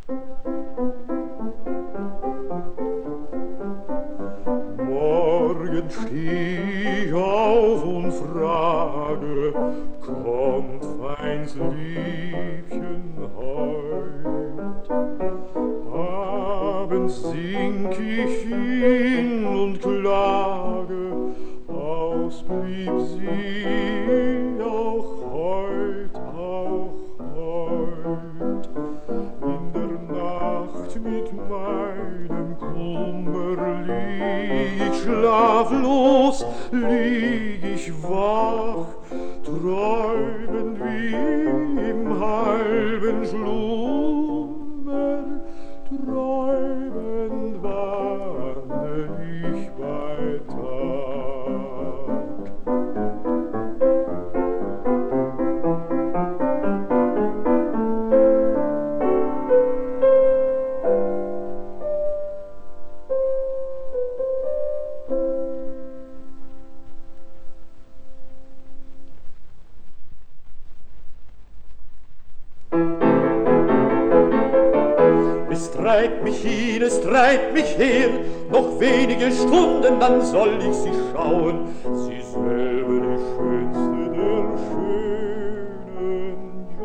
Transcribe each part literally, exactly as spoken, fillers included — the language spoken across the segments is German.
Morgen steh ich auf und frage, kommt feins Liebchen heut? Abends sink ich hin und klage, aus blieb sie auch heut, auch heut. In der Nacht mit meinem Kummer lieg ich schlaflos, lieg ich wach, träumend wie im halben Schlummer, träumend warne ich bei Tag. Es treibt mich hin, es treibt mich her, noch wenige Stunden, dann soll ich sie schauen, sie selber die schönste der schönen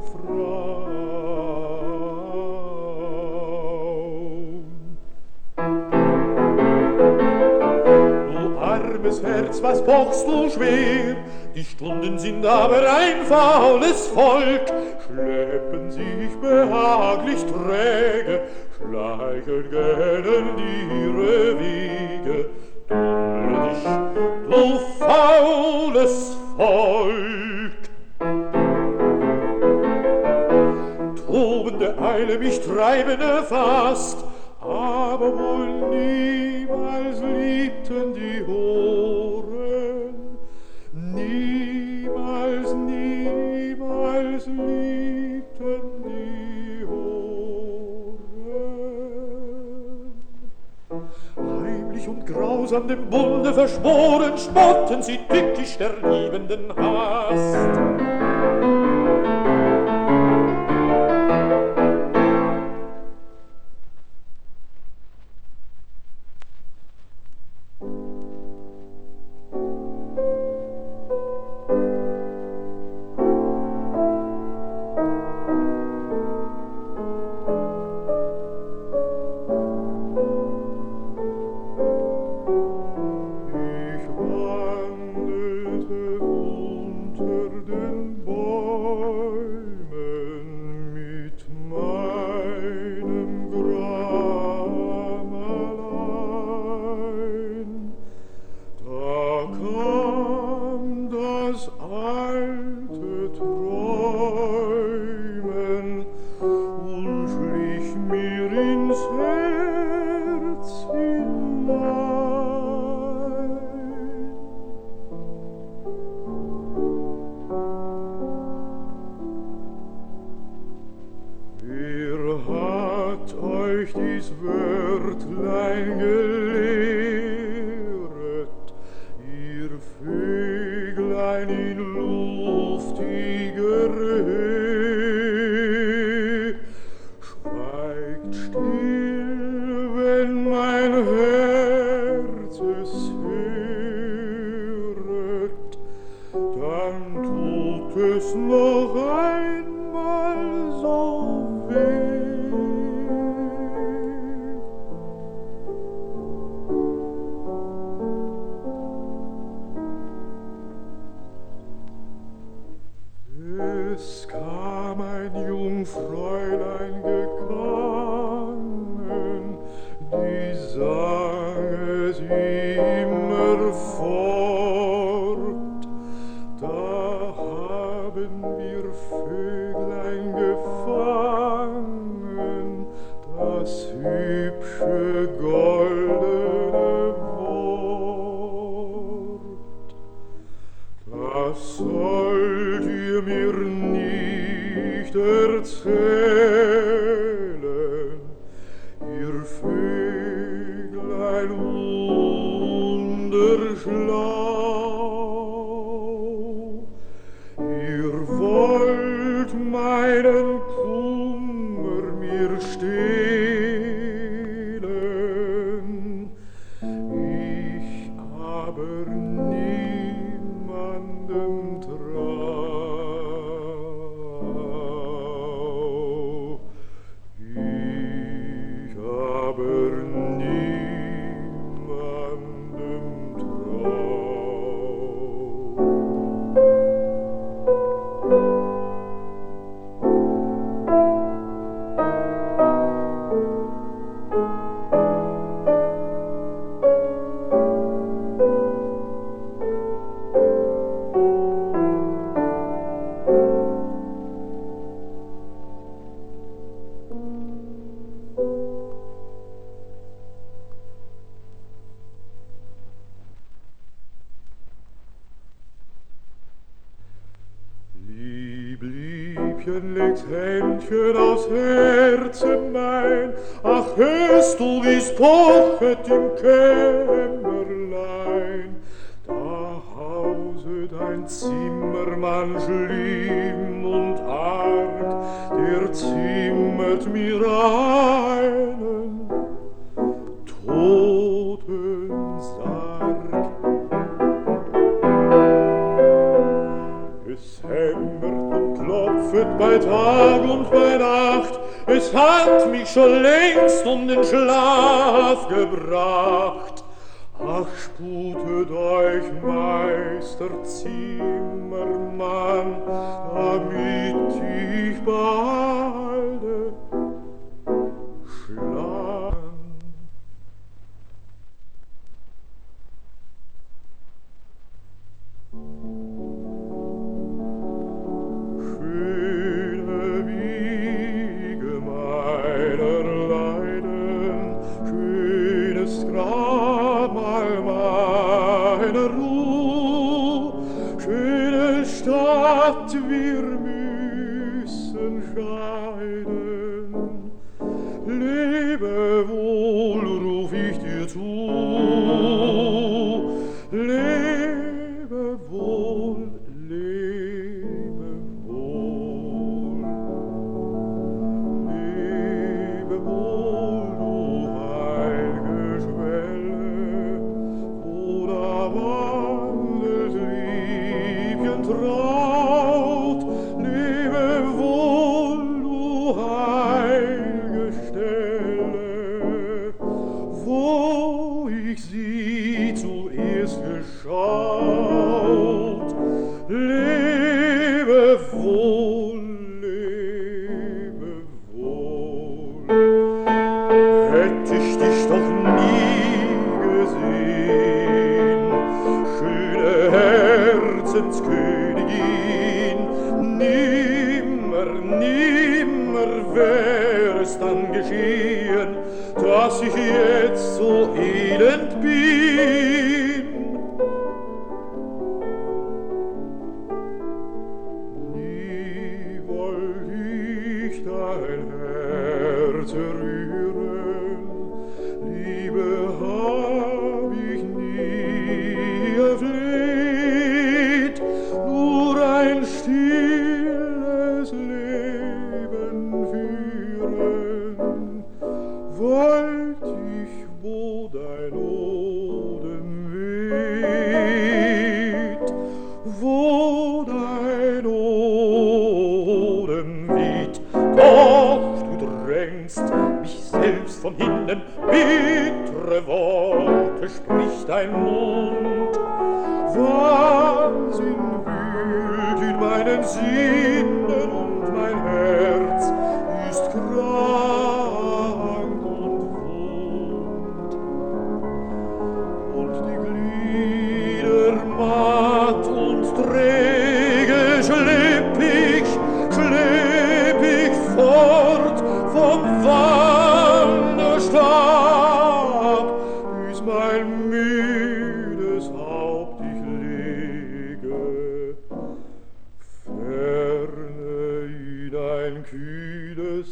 Jungfrauen. Du armes Herz, was pochst du schwer? Die Stunden sind aber ein faules Volk, schleppen sich behaglich träge, schleichen gähnen ihre Wege. Dumme dich, du faules Volk! Tobende Eile mich treiben erfasst, aber wohl niemals liebten die Ohren, niemals, niemals liebten die Ohren. Heimlich und grausam dem Bunde verschworen, spotten sie tückisch der liebenden Hast. Ihr wollt meinen Kummer mir stehlen. Ich aber niemandem trau. Ich aber niemandem trau. Legt Händchen aufs Herzen mein, ach, hörst du, wie's pochet im Kämmerlein? Da hauset ein Zimmermann schlimm und arg, der zimmert mir einen Totensarg. Es hämmert und klopfet bei Tag und bei Nacht, es hat mich schon längst um den Schlaf gebracht. Ach, sputet euch, Meister Zimmermann, damit ich balde schlafen. Wir müssen scheiden. Lebe wohl, ruf ich dir zu. Lebe wohl, lebe wohl. Lebe wohl, du heilge Schwelle, wo da wandelt Liebchen traut. Lebe wohl, du heilge Stelle, wo ich sie zuerst geschaut. Lebe wohl, lebe wohl. Hätt ich dich doch nie gesehen, schöne Herzenskönigin, nimmer, nimmer wär es dann geschehen, dass ich jetzt so elend bin. Nie wollt ich dein Herz rühren, Liebe hab ich nie erfleht, nur ein stilles Leben führen, wollt ich, wo dein Odem weht, wo dein Odem weht. Doch du drängst mich selbst von hinnen, bittere Worte spricht dein Mund. Wahnsinn wühlt in meinen Sinnen und mein Herz ist krank und wund. Und die Glieder matt und träge schlepp ich, schlepp ich fort vom Wanderstab, bis mein müdes Haupt ich lege, ferne in ein kühles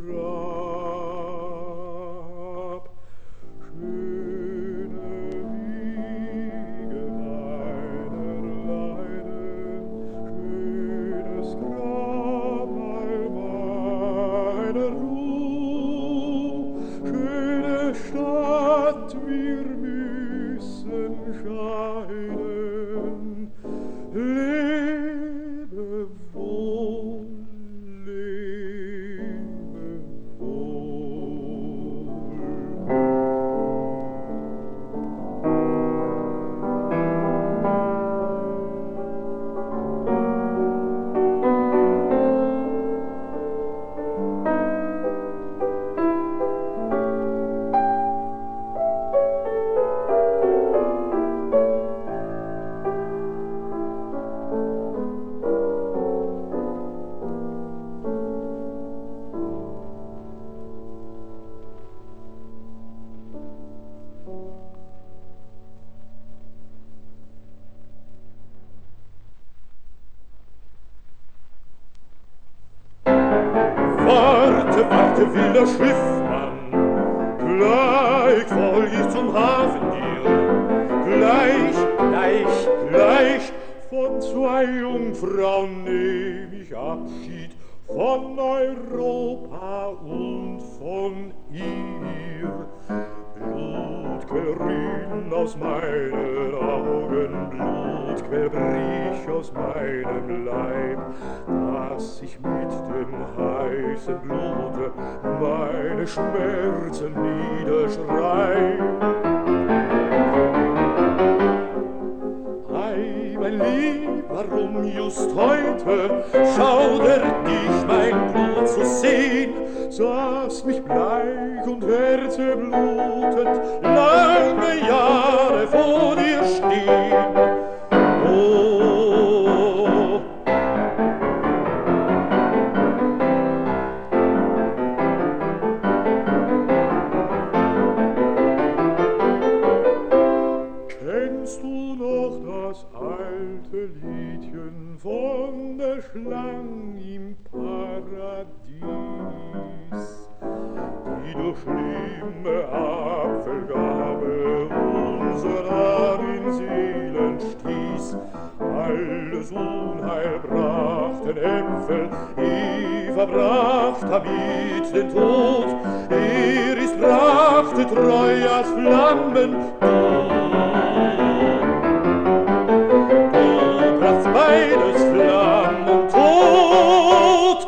Grab. Schöne Wiege meiner Leiden, schönes Grab all meiner Ruhe, Gott, wir müssen scheiden. Lebe wohl, lebe wohl. Warte, warte, wilder Schiffmann, gleich faul ich zum Hafen dir, gleich, gleich, gleich von zwei Jungfrauen nehm ich Abschied, von Europa und von ihr. Blutquell riechen aus meinen Augen, Blutquell brich aus meinem Leib, dass ich mit dem heißen Blute meine Schmerzen niederschreib. Ei, mein Lieb, warum just heute schaudert dich mein Blut zu sehn, saß mich bleich und Herze blutet, lange Jahre vor dir stehen. Oh, kennst du noch das alte Liedchen von der Schlang im Paradies, die durch schlimme Apfelgabe unserer in Seelen stieß? Alles Unheil brachten Äpfel, Eva brachte damit den Tod, Eris brachte Trojas Flammen, du brachst beides Flammen und Tod.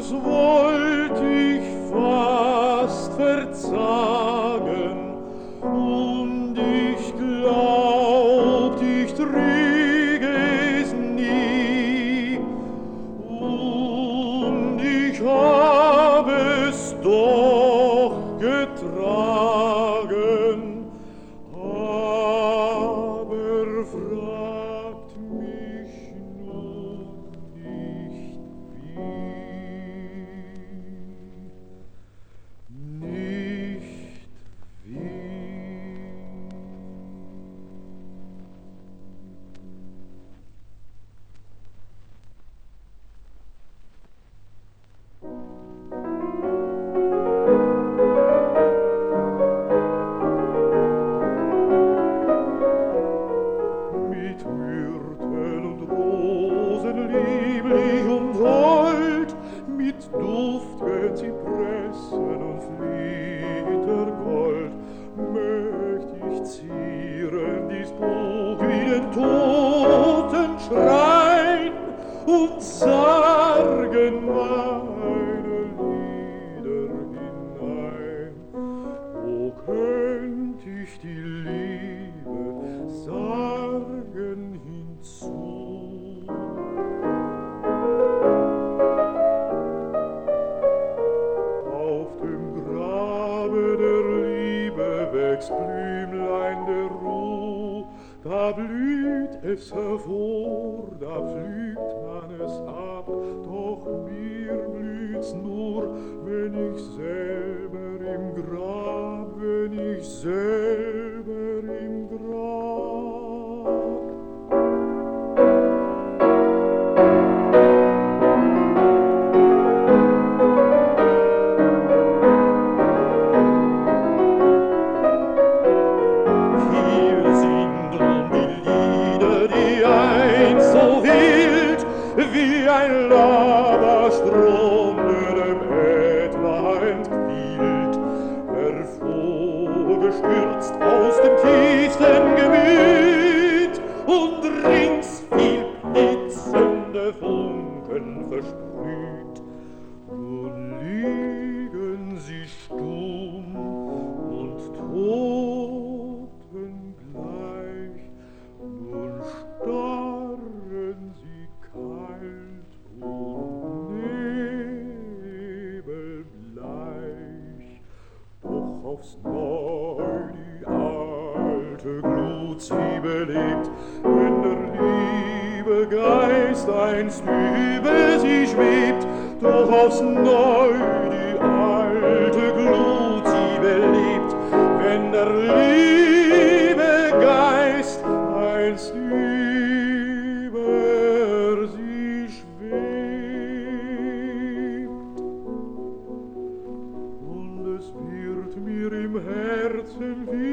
das wollt ich fast verzagen, und ich glaubt, ich träg es nie, und ich hab es doch getragen, aber fragt mich nun nicht wie, nicht wie. Mit Myrten und Rosen lieblich und hold, mit duft'gen Zypressen und Flittergold, möcht ich zieren dies Buch wie den Totenschrein und sagen meine Lieder hinein. O könnt ich die Liebe sagen hinzu. Auf dem Grabe der Liebe wächst Blümlein der Ruh, da blüht es hervor, da pflügt man es ab, doch mir blüht's nur, wenn ich selber im Grab, wenn ich selber im Grab. Hier sind nun die Lieder, die einst so wild wie ein Lavastrom der dem Ätna entquillt, hervorgestürzt aus dem tiefsten Gemüt und rings viel blitzende Funken versprüht. Nun liegen sie stumm und totengleich, nun starren sie kalt und nebelbleich. Doch aufs Neu die alte Glut sie belebt, wenn der liebe Geist einst über sie schwebt. Doch aufs Neu die alte Glut sie belebt, wenn der liebe Geist einst über sie schwebt. Und es wird mir im Herzen wie